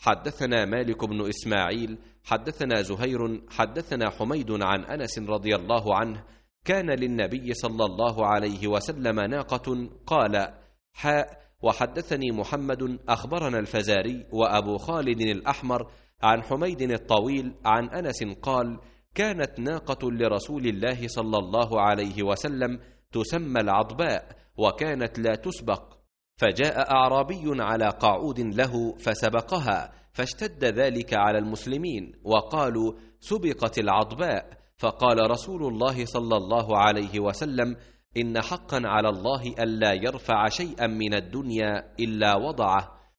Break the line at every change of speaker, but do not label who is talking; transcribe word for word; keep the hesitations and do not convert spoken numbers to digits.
حدثنا مالك بن إسماعيل حدثنا زهير حدثنا حميد عن أنس رضي الله عنه كان للنبي صلى الله عليه وسلم ناقة قال حاء وحدثني محمد أخبرنا الفزاري وأبو خالد الأحمر عن حميد الطويل عن أنس قال كانت ناقة لرسول الله صلى الله عليه وسلم تسمى العضباء وكانت لا تسبق، فجاء أعرابي على قعود له فسبقها، فاشتد ذلك على المسلمين وقالوا سبقت العضباء، فقال رسول الله صلى الله عليه وسلم إن حقا على الله ألا يرفع شيئا من الدنيا إلا وضعه،